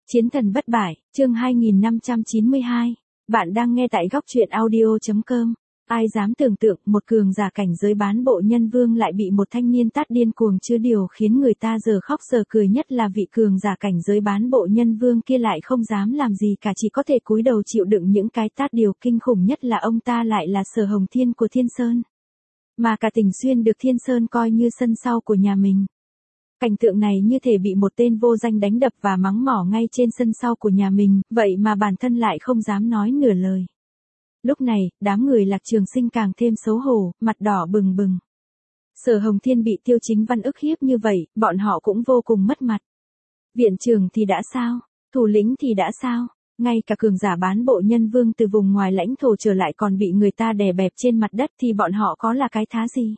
Chiến thần bất bại, chương 2592. Bạn đang nghe tại góc truyện audio.com. Ai dám tưởng tượng một cường giả cảnh giới bán bộ nhân vương lại bị một thanh niên tát điên cuồng chứ điều khiến người ta giờ khóc giờ cười nhất là vị cường giả cảnh giới bán bộ nhân vương kia lại không dám làm gì cả, chỉ có thể cúi đầu chịu đựng những cái tát. Điều kinh khủng nhất là ông ta lại là Sở Hồng Thiên của Thiên Sơn. Mà cả Tỉnh Xuyên được Thiên Sơn coi như sân sau của nhà mình. Cảnh tượng này như thể bị một tên vô danh đánh đập và mắng mỏ ngay trên sân sau của nhà mình, vậy mà bản thân lại không dám nói nửa lời. Lúc này, đám người Lạc Trường Sinh càng thêm xấu hổ, mặt đỏ bừng bừng. Sở Hồng Thiên bị Tiêu Chính Văn ức hiếp như vậy, bọn họ cũng vô cùng mất mặt. Viện trưởng thì đã sao? Thủ lĩnh thì đã sao? Ngay cả cường giả bán bộ nhân vương từ vùng ngoài lãnh thổ trở lại còn bị người ta đè bẹp trên mặt đất thì bọn họ có là cái thá gì?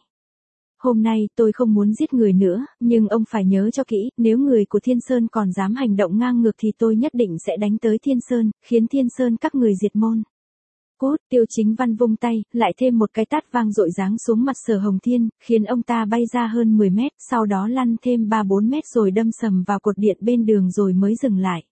Hôm nay tôi không muốn giết người nữa, nhưng ông phải nhớ cho kỹ, nếu người của Thiên Sơn còn dám hành động ngang ngược thì tôi nhất định sẽ đánh tới Thiên Sơn, khiến Thiên Sơn các người diệt môn. Cút, Tiêu Chính Văn vung tay, lại thêm một cái tát vang dội giáng xuống mặt Sở Hồng Thiên, khiến ông ta bay ra hơn 10 mét, sau đó lăn thêm 3-4 mét rồi đâm sầm vào cột điện bên đường rồi mới dừng lại.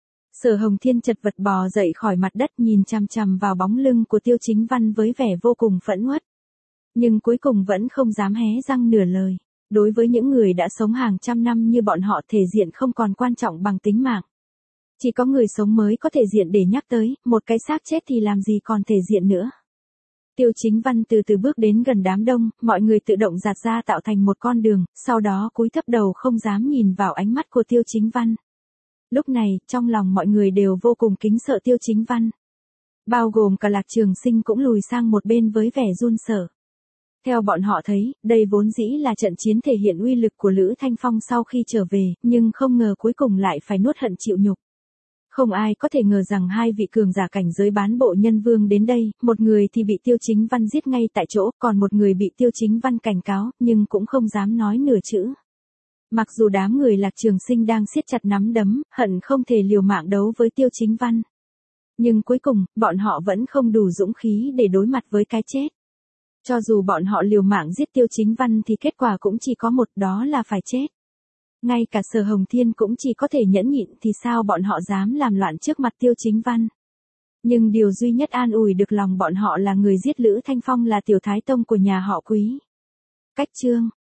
Sở Hồng Thiên chật vật bò dậy khỏi mặt đất nhìn chằm chằm vào bóng lưng của Tiêu Chính Văn với vẻ vô cùng phẫn uất. Nhưng cuối cùng vẫn không dám hé răng nửa lời. Đối với những người đã sống hàng trăm năm như bọn họ, thể diện không còn quan trọng bằng tính mạng. Chỉ có người sống mới có thể diện để nhắc tới, một cái xác chết thì làm gì còn thể diện nữa. Tiêu Chính Văn từ từ bước đến gần đám đông, mọi người tự động dạt ra tạo thành một con đường, sau đó cúi thấp đầu không dám nhìn vào ánh mắt của Tiêu Chính Văn. Lúc này, trong lòng mọi người đều vô cùng kính sợ Tiêu Chính Văn. Bao gồm cả Lạc Trường Sinh cũng lùi sang một bên với vẻ run sợ. Theo bọn họ thấy, đây vốn dĩ là trận chiến thể hiện uy lực của Lữ Thanh Phong sau khi trở về, nhưng không ngờ cuối cùng lại phải nuốt hận chịu nhục. Không ai có thể ngờ rằng hai vị cường giả cảnh giới bán bộ nhân vương đến đây, một người thì bị Tiêu Chính Văn giết ngay tại chỗ, còn một người bị Tiêu Chính Văn cảnh cáo, nhưng cũng không dám nói nửa chữ. Mặc dù đám người Lạc Trường Sinh đang siết chặt nắm đấm, hận không thể liều mạng đấu với Tiêu Chính Văn. Nhưng cuối cùng, bọn họ vẫn không đủ dũng khí để đối mặt với cái chết. Cho dù bọn họ liều mạng giết Tiêu Chính Văn thì kết quả cũng chỉ có một, đó là phải chết. Ngay cả Sở Hồng Thiên cũng chỉ có thể nhẫn nhịn thì sao bọn họ dám làm loạn trước mặt Tiêu Chính Văn. Nhưng điều duy nhất an ủi được lòng bọn họ là người giết Lữ Thanh Phong là Tiểu Thái Tông của nhà họ Quý. Cách chương